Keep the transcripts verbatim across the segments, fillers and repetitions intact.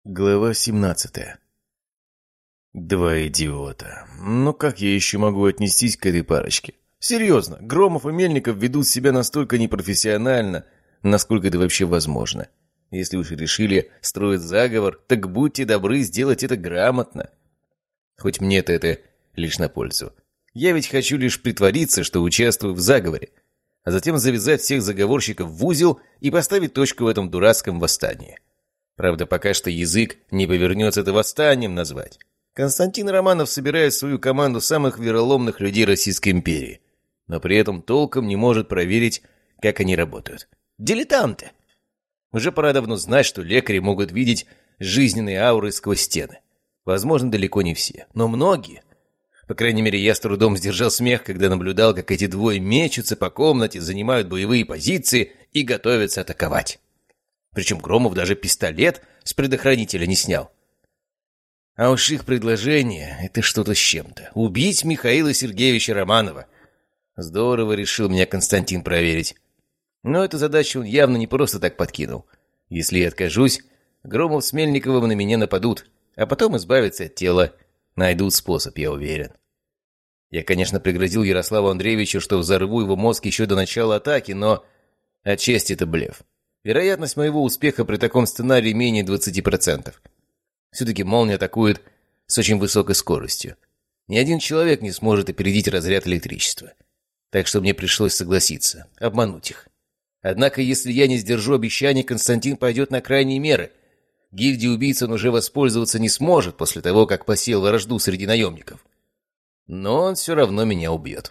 Глава семнадцатая. Два идиота. Ну как я еще могу отнестись к этой парочке? Серьезно, Громов и Мельников ведут себя настолько непрофессионально, насколько это вообще возможно. Если уж решили строить заговор, так будьте добры сделать это грамотно. Хоть мне-то это лишь на пользу. Я ведь хочу лишь притвориться, что участвую в заговоре, а затем завязать всех заговорщиков в узел и поставить точку в этом дурацком восстании. Правда, пока что язык не повернется это восстанием назвать. Константин Романов собирает свою команду самых вероломных людей Российской империи, но при этом толком не может проверить, как они работают. Дилетанты! Уже пора давно знать, что лекари могут видеть жизненные ауры сквозь стены. Возможно, далеко не все, но многие. По крайней мере, я с трудом сдержал смех, когда наблюдал, как эти двое мечутся по комнате, занимают боевые позиции и готовятся атаковать. Причем Громов даже пистолет с предохранителя не снял. А уж их предложение — это что-то с чем-то. Убить Михаила Сергеевича Романова. Здорово решил меня Константин проверить. Но эту задачу он явно не просто так подкинул. Если я откажусь, Громов с Мельниковым на меня нападут, а потом избавятся от тела. Найдут способ, я уверен. Я, конечно, пригрозил Ярославу Андреевичу, что взорву его мозг еще до начала атаки, но отчасти это блеф. Вероятность моего успеха при таком сценарии менее двадцати процентов. Все-таки молния атакует с очень высокой скоростью. Ни один человек не сможет опередить разряд электричества. Так что мне пришлось согласиться, обмануть их. Однако, если я не сдержу обещаний, Константин пойдет на крайние меры. Гильдии убийц он уже воспользоваться не сможет после того, как посеял вражду среди наемников. Но он все равно меня убьет.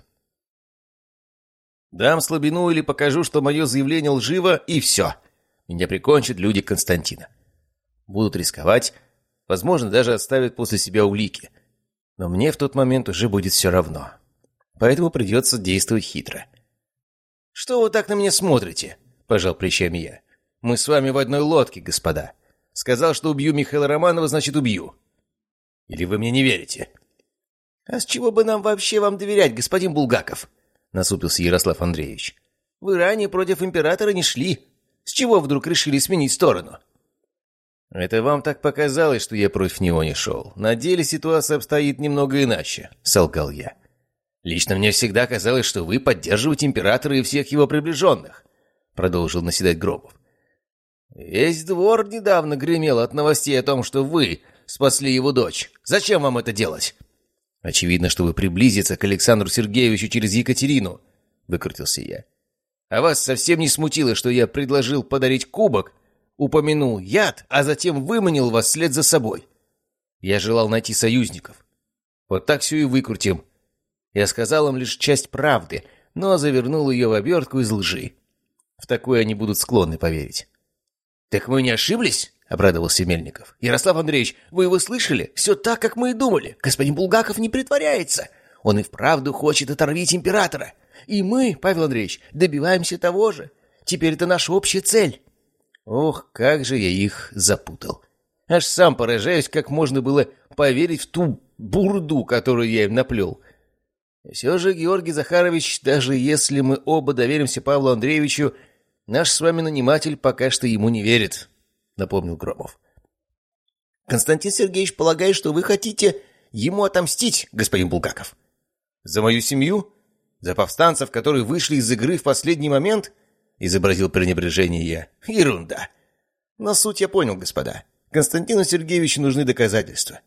Дам слабину или покажу, что мое заявление лживо, и все. Меня прикончат люди Константина. Будут рисковать, возможно, даже оставят после себя улики. Но мне в тот момент уже будет все равно. Поэтому придется действовать хитро. «Что вы так на меня смотрите?» – пожал плечами я. «Мы с вами в одной лодке, господа. Сказал, что убью Михаила Романова, значит убью. Или вы мне не верите?» «А с чего бы нам вообще вам доверять, господин Булгаков?» — насупился Ярослав Андреевич. «Вы ранее против императора не шли. С чего вдруг решили сменить сторону?» «Это вам так показалось, что я против него не шел. На деле ситуация обстоит немного иначе», — солгал я. «Лично мне всегда казалось, что вы поддерживаете императора и всех его приближенных», — продолжил наседать Громов. «Весь двор недавно гремел от новостей о том, что вы спасли его дочь. Зачем вам это делать?» «Очевидно, чтобы приблизиться к Александру Сергеевичу через Екатерину», — выкрутился я. «А вас совсем не смутило, что я предложил подарить кубок, упомянул яд, а затем выманил вас вслед за собой? Я желал найти союзников. Вот так все и выкрутим. Я сказал им лишь часть правды, но завернул ее в обертку из лжи. В такое они будут склонны поверить». «Так мы не ошиблись?» — обрадовался Мельников. «Ярослав Андреевич, вы его слышали? Все так, как мы и думали. Господин Булгаков не притворяется. Он и вправду хочет оторвить императора. И мы, Павел Андреевич, добиваемся того же. Теперь это наша общая цель». Ох, как же я их запутал. Аж сам поражаюсь, как можно было поверить в ту бурду, которую я им наплел. Все же, Георгий Захарович, даже если мы оба доверимся Павлу Андреевичу, наш с вами наниматель пока что ему не верит, — напомнил Громов. «Константин Сергеевич полагает, что вы хотите ему отомстить, господин Булгаков». «За мою семью? За повстанцев, которые вышли из игры в последний момент?» — изобразил пренебрежение я. «Ерунда. Но суть я понял, господа. Константину Сергеевичу нужны доказательства.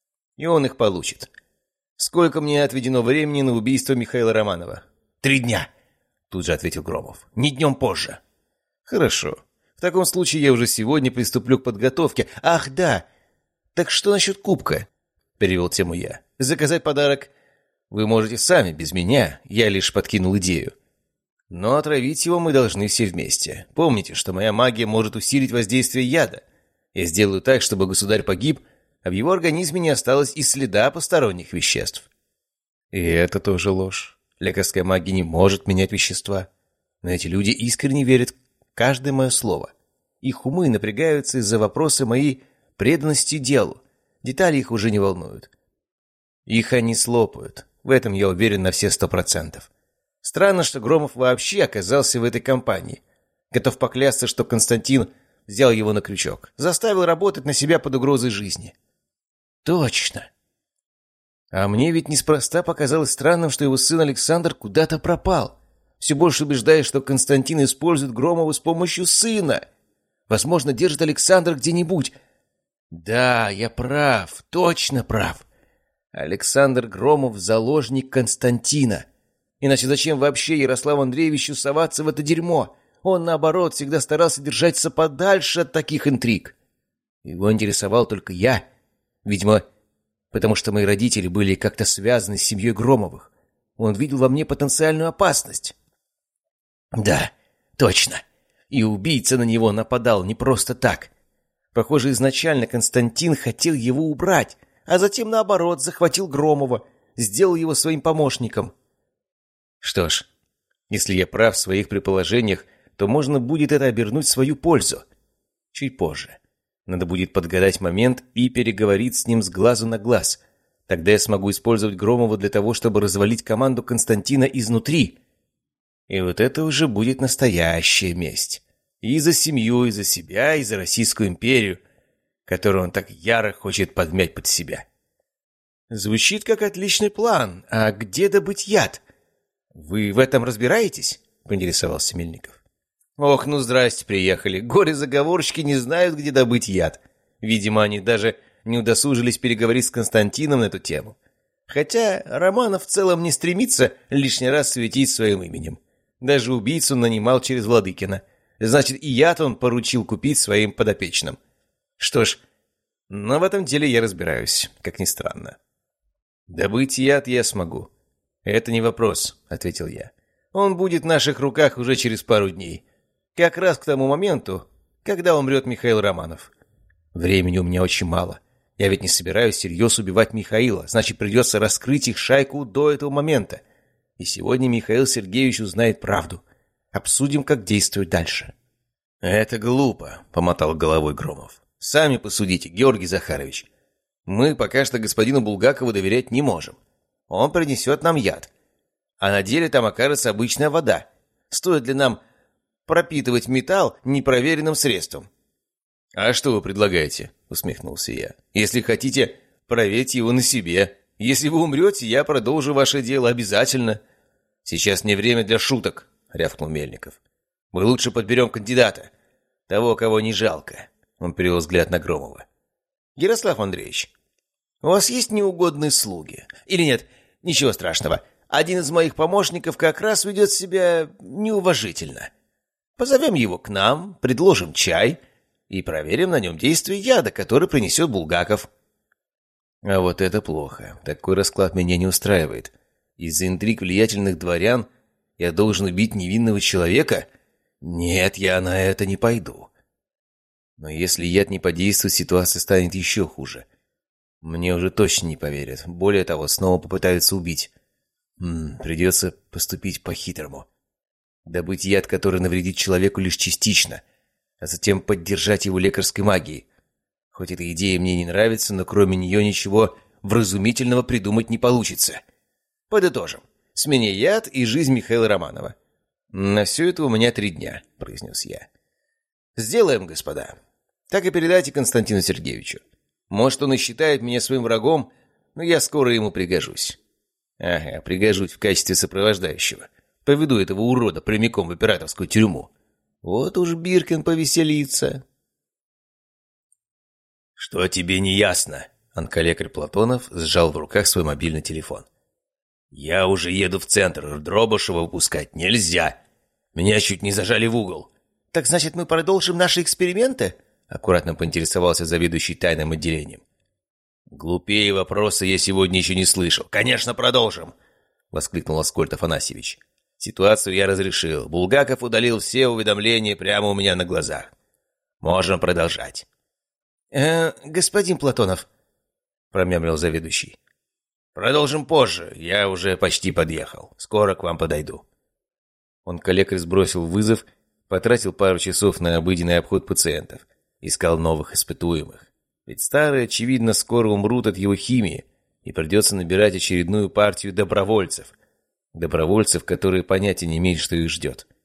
И он их получит. Сколько мне отведено времени на убийство Михаила Романова?» «Три дня», — тут же ответил Громов. «Не днем позже». «Хорошо. В таком случае я уже сегодня приступлю к подготовке. Ах, да! Так что насчет кубка?» — перевел тему я. «Заказать подарок вы можете сами, без меня. Я лишь подкинул идею. Но отравить его мы должны все вместе. Помните, что моя магия может усилить воздействие яда. Я сделаю так, чтобы государь погиб, а в его организме не осталось и следа посторонних веществ». И это тоже ложь. Лекарская магия не может менять вещества. Но эти люди искренне верят в каждое мое слово. Их умы напрягаются из-за вопроса моей преданности делу. Детали их уже не волнуют. Их они слопают. В этом я уверен на все сто процентов. Странно, что Громов вообще оказался в этой компании. Готов поклясться, что Константин взял его на крючок, заставил работать на себя под угрозой жизни. Точно. А мне ведь неспроста показалось странным, что его сын Александр куда-то пропал. Все больше убеждаясь, что Константин использует Громова с помощью сына. Возможно, держит Александра где-нибудь. Да, я прав, точно прав. Александр Громов — заложник Константина. Иначе зачем вообще Ярославу Андреевичу соваться в это дерьмо? Он, наоборот, всегда старался держаться подальше от таких интриг. Его интересовал только я. Видимо, потому что мои родители были как-то связаны с семьей Громовых. Он видел во мне потенциальную опасность. Да, точно. И убийца на него нападал не просто так. Похоже, изначально Константин хотел его убрать, а затем, наоборот, захватил Громова, сделал его своим помощником. Что ж, если я прав в своих предположениях, то можно будет это обернуть в свою пользу. Чуть позже. Надо будет подгадать момент и переговорить с ним с глазу на глаз. Тогда я смогу использовать Громова для того, чтобы развалить команду Константина изнутри. И вот это уже будет настоящая месть. И за семью, и за себя, и за Российскую империю, которую он так яро хочет подмять под себя. Звучит как отличный план. А где добыть яд? Вы в этом разбираетесь? Поинтересовался Мельников. Ох, ну здрасте, приехали. Горе-заговорщики не знают, где добыть яд. Видимо, они даже не удосужились переговорить с Константином на эту тему. Хотя Романов в целом не стремится лишний раз светить своим именем. Даже убийцу нанимал через Владыкина. Значит, и яд он поручил купить своим подопечным. Что ж, но в этом деле я разбираюсь, как ни странно. «Добыть яд я смогу. Это не вопрос», — ответил я. «Он будет в наших руках уже через пару дней. Как раз к тому моменту, когда умрет Михаил Романов. Времени у меня очень мало. Я ведь не собираюсь всерьез убивать Михаила, значит, придется раскрыть их шайку до этого момента. И сегодня Михаил Сергеевич узнает правду. Обсудим, как действовать дальше». «Это глупо», — помотал головой Громов. «Сами посудите, Георгий Захарович. Мы пока что господину Булгакову доверять не можем. Он принесет нам яд. А на деле там окажется обычная вода. Стоит ли нам пропитывать металл непроверенным средством?» «А что вы предлагаете?» — усмехнулся я. «Если хотите, проверьте его на себе. Если вы умрете, я продолжу ваше дело обязательно». «Сейчас не время для шуток», — рявкнул Мельников. «Мы лучше подберем кандидата. Того, кого не жалко». Он перевел взгляд на Громова. «Ярослав Андреевич, у вас есть неугодные слуги? Или нет? Ничего страшного. Один из моих помощников как раз ведет себя неуважительно. Позовем его к нам, предложим чай и проверим на нем действие яда, который принесет Булгаков». А вот это плохо. Такой расклад меня не устраивает. Из-за интриг влиятельных дворян я должен убить невинного человека? Нет, я на это не пойду. Но если яд не подействует, ситуация станет еще хуже. Мне уже точно не поверят. Более того, снова попытаются убить. М-м, придется поступить по-хитрому. Добыть яд, который навредит человеку лишь частично, а затем поддержать его лекарской магией. Хоть эта идея мне не нравится, но кроме нее ничего вразумительного придумать не получится. Подытожим. С меня яд и жизнь Михаила Романова. На все это у меня три дня, произнес я. Сделаем, господа. Так и передайте Константину Сергеевичу. Может, он и считает меня своим врагом, но я скоро ему пригожусь. Ага, пригожусь в качестве сопровождающего. Поведу этого урода прямиком в императорскую тюрьму. Вот уж Биркин повеселится. «Что тебе не ясно?» Онколекарь Платонов сжал в руках свой мобильный телефон. «Я уже еду в центр. Дробышева выпускать нельзя. Меня чуть не зажали в угол». «Так значит, мы продолжим наши эксперименты?» Аккуратно поинтересовался заведующий тайным отделением. «Глупее вопроса я сегодня еще не слышал. Конечно, продолжим!» Воскликнул Аскольд Афанасьевич. «Ситуацию я разрешил. Булгаков удалил все уведомления прямо у меня на глазах. Можем продолжать». «Э, господин Платонов», — промямлил заведующий. «Продолжим позже. Я уже почти подъехал. Скоро к вам подойду». Онколекарь сбросил вызов, потратил пару часов на обыденный обход пациентов, искал новых испытуемых. Ведь старые, очевидно, скоро умрут от его химии, и придется набирать очередную партию добровольцев. Добровольцев, которые понятия не имеют, что их ждет.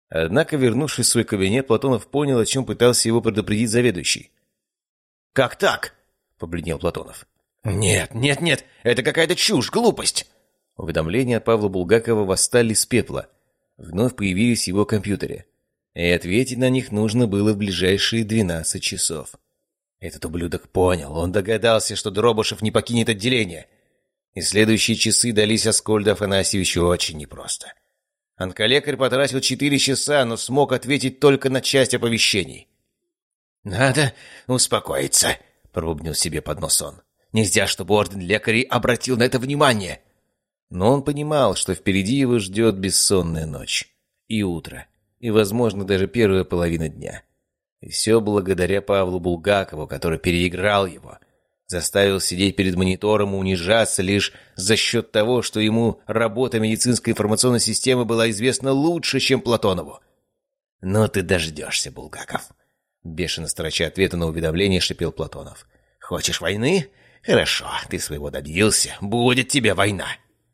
Однако, вернувшись в свой кабинет, Платонов понял, о чем пытался его предупредить заведующий. «Как так?» — побледнел Платонов. «Нет, нет, нет, это какая-то чушь, глупость!» Уведомления от Павла Булгакова восстали с пепла. Вновь появились в его компьютере. И ответить на них нужно было в ближайшие двенадцать часов. Этот ублюдок понял, он догадался, что Дробышев не покинет отделение. И следующие часы дались Аскольду Афанасьевичу очень непросто. Онколекарь потратил четыре часа, но смог ответить только на часть оповещений. «Надо успокоиться», — пробубнил себе под нос он. «Нельзя, чтобы орден лекарей обратил на это внимание». Но он понимал, что впереди его ждет бессонная ночь. И утро. И, возможно, даже первая половина дня. И все благодаря Павлу Булгакову, который переиграл его. Заставил сидеть перед монитором и унижаться лишь за счет того, что ему работа медицинской информационной системы была известна лучше, чем Платонову. «Ну ты дождешься, Булгаков!» Бешено строча ответа на уведомление, шипел Платонов. «Хочешь войны? Хорошо, ты своего добился. Будет тебе война!»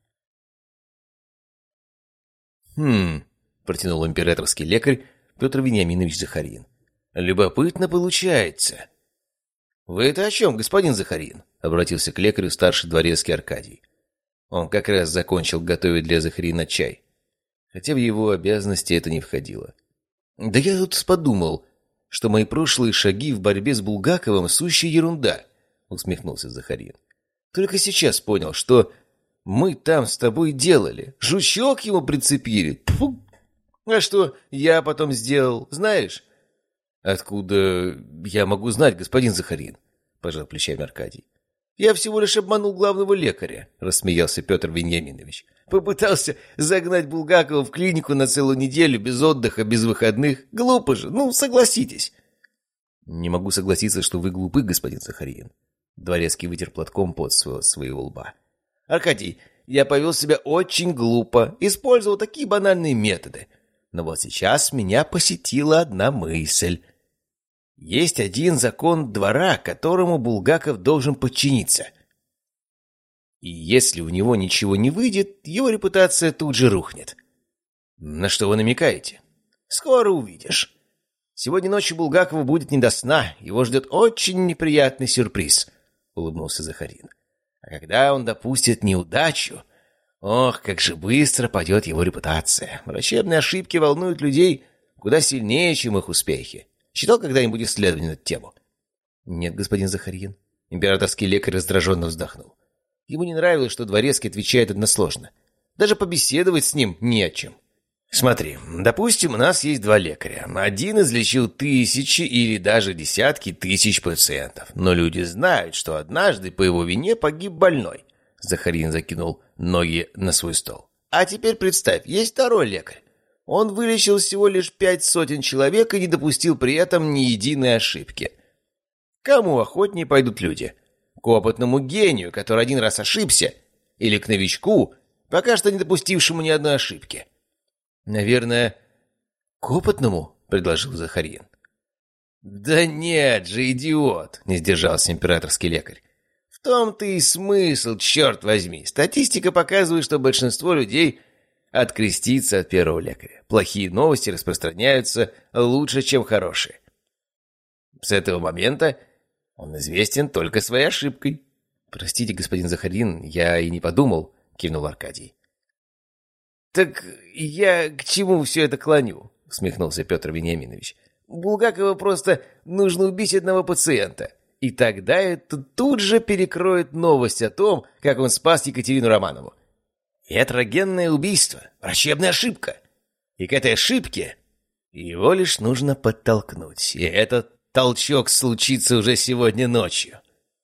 «Хм...» — протянул императорский лекарь Петр Вениаминович Захарин. «Любопытно получается». «Вы это о чем, господин Захарин?» — обратился к лекарю старший дворецкий Аркадий. Он как раз закончил готовить для Захарина чай, хотя в его обязанности это не входило. «Да я тут подумал, что мои прошлые шаги в борьбе с Булгаковым — сущая ерунда», — усмехнулся Захарин. «Только сейчас понял, что мы там с тобой делали. Жучок ему прицепили. Тьфу! А что я потом сделал, знаешь?» «Откуда я могу знать, господин Захарин?» — пожал плечами Аркадий. «Я всего лишь обманул главного лекаря», — рассмеялся Петр Вениаминович. «Попытался загнать Булгакова в клинику на целую неделю, без отдыха, без выходных. Глупо же, ну, согласитесь». «Не могу согласиться, что вы глупы, господин Захарин». Дворецкий вытер платком пот своего, своего лба. «Аркадий, я повел себя очень глупо, использовал такие банальные методы. Но вот сейчас меня посетила одна мысль. Есть один закон двора, которому Булгаков должен подчиниться. И если у него ничего не выйдет, его репутация тут же рухнет». «На что вы намекаете?» «Скоро увидишь. Сегодня ночью Булгакову будет не до сна, его ждет очень неприятный сюрприз», — улыбнулся Захарин. «А когда он допустит неудачу, ох, как же быстро падет его репутация. Врачебные ошибки волнуют людей куда сильнее, чем их успехи. Читал когда-нибудь исследование на эту тему?» «Нет, господин Захарин». Императорский лекарь раздраженно вздохнул. Ему не нравилось, что дворецкий отвечает односложно. Даже побеседовать с ним не о чем. «Смотри, допустим, у нас есть два лекаря. Один излечил тысячи или даже десятки тысяч пациентов. Но люди знают, что однажды по его вине погиб больной». Захарин закинул ноги на свой стол. «А теперь представь, есть второй лекарь. Он вылечил всего лишь пять сотен человек и не допустил при этом ни единой ошибки. Кому охотнее пойдут люди? К опытному гению, который один раз ошибся, или к новичку, пока что не допустившему ни одной ошибки?» «Наверное, к опытному?» — предложил Захарин. «Да нет же, идиот!» — не сдержался императорский лекарь. «В том-то и смысл, черт возьми. Статистика показывает, что большинство людей открестится от первого лекаря. Плохие новости распространяются лучше, чем хорошие. С этого момента он известен только своей ошибкой». «Простите, господин Захарин, я и не подумал», — кивнул Аркадий. «Так я к чему все это клоню?» — усмехнулся Петр Вениаминович. «Булгакова просто нужно убить одного пациента, и тогда это тут же перекроет новость о том, как он спас Екатерину Романову. Ятрогенное убийство, врачебная ошибка. И к этой ошибке его лишь нужно подтолкнуть, и этот толчок случится уже сегодня ночью».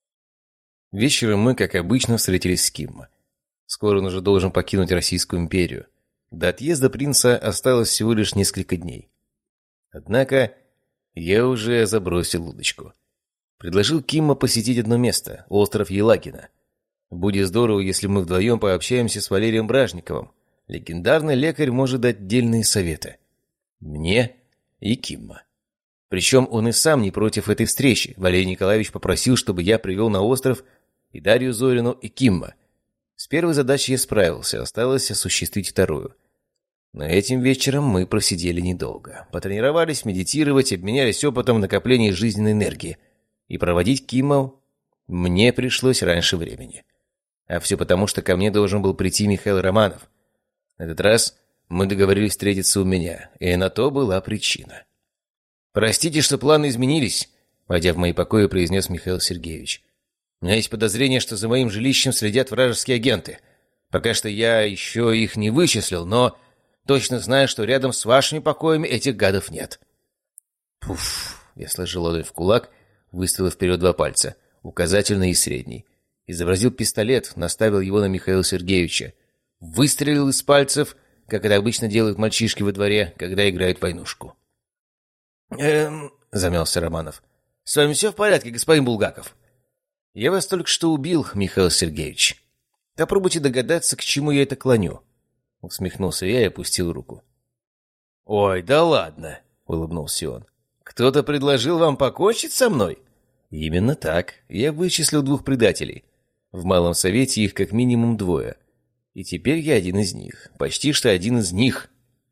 Вечером мы, как обычно, встретились с Киммо. Скоро он уже должен покинуть Российскую империю. До отъезда принца осталось всего лишь несколько дней. Однако я уже забросил удочку. Предложил Киммо посетить одно место — остров Елагина. Будет здорово, если мы вдвоем пообщаемся с Валерием Бражниковым. Легендарный лекарь может дать дельные советы. Мне и Киммо. Причем он и сам не против этой встречи. Валерий Николаевич попросил, чтобы я привел на остров и Дарью Зорину, и Киммо. С первой задачей я справился, осталось осуществить вторую. Но этим вечером мы просидели недолго. Потренировались медитировать, обменялись опытом накопления жизненной энергии. И проводить Киммел мне пришлось раньше времени. А все потому, что ко мне должен был прийти Михаил Романов. На этот раз мы договорились встретиться у меня, и на то была причина. «Простите, что планы изменились», — войдя в мои покои, произнес Михаил Сергеевич. «У меня есть подозрение, что за моим жилищем следят вражеские агенты. Пока что я еще их не вычислил, но точно знаю, что рядом с вашими покоями этих гадов нет». Пуф! Я сложил ладонь в кулак, выставил вперед два пальца, указательный и средний. Изобразил пистолет, наставил его на Михаила Сергеевича. Выстрелил из пальцев, как это обычно делают мальчишки во дворе, когда играют в войнушку. «Эм...» — замялся Романов. «С вами все в порядке, господин Булгаков?» «Я вас только что убил, Михаил Сергеевич. Попробуйте догадаться, к чему я это клоню». Усмехнулся я и опустил руку. «Ой, да ладно!» — улыбнулся он. «Кто-то предложил вам покончить со мной?» «Именно так. Я вычислил двух предателей. В Малом Совете их как минимум двое. И теперь я один из них. Почти что один из них.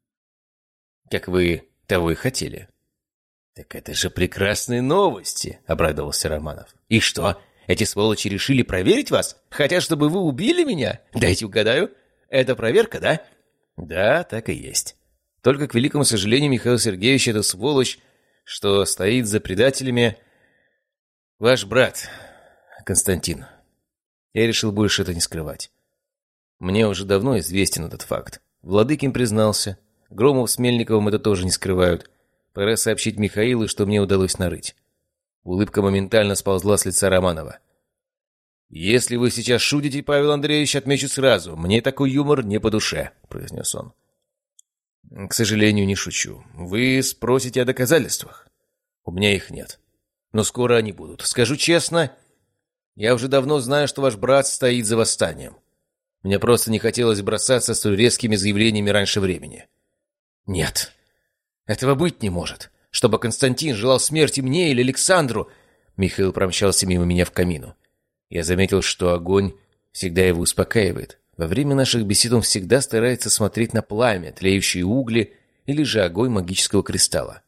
Как вы того и хотели». «Так это же прекрасные новости!» — обрадовался Романов. «И что, эти сволочи решили проверить вас? Хотят, чтобы вы убили меня? Дайте угадаю. Это проверка, да?» «Да, так и есть. Только, к великому сожалению, Михаил Сергеевич, это сволочь, что стоит за предателями, ваш брат Константин. Я решил больше это не скрывать. Мне уже давно известен этот факт. Владыкин признался. Громов с Мельниковым это тоже не скрывают. Пора сообщить Михаилу, что мне удалось нарыть». Улыбка моментально сползла с лица Романова. «Если вы сейчас шутите, Павел Андреевич, отмечу сразу. Мне такой юмор не по душе», — произнес он. «К сожалению, не шучу. Вы спросите о доказательствах. У меня их нет. Но скоро они будут. Скажу честно, я уже давно знаю, что ваш брат стоит за восстанием. Мне просто не хотелось бросаться столь резкими заявлениями раньше времени». «Нет, этого быть не может. Чтобы Константин желал смерти мне или Александру...» Михаил промчался мимо меня в камину. Я заметил, что огонь всегда его успокаивает. Во время наших бесед он всегда старается смотреть на пламя, тлеющие угли или же огонь магического кристалла.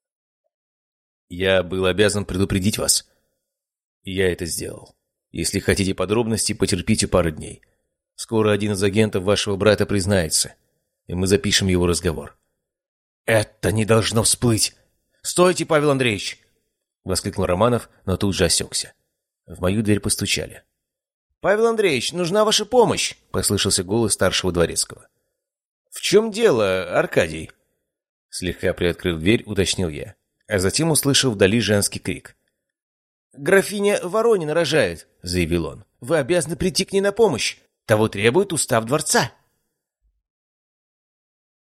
«Я был обязан предупредить вас. И я это сделал. Если хотите подробностей, потерпите пару дней. Скоро один из агентов вашего брата признается, и мы запишем его разговор». «Это не должно всплыть! Стойте, Павел Андреевич!» — воскликнул Романов, но тут же осекся. В мою дверь постучали. «Павел Андреевич, нужна ваша помощь!» — послышался голос старшего дворецкого. «В чем дело, Аркадий?» Слегка приоткрыв дверь, уточнил я, а затем услышал вдали женский крик. «Графиня Воронина рожает!» — заявил он. «Вы обязаны прийти к ней на помощь! Того требует устав дворца!»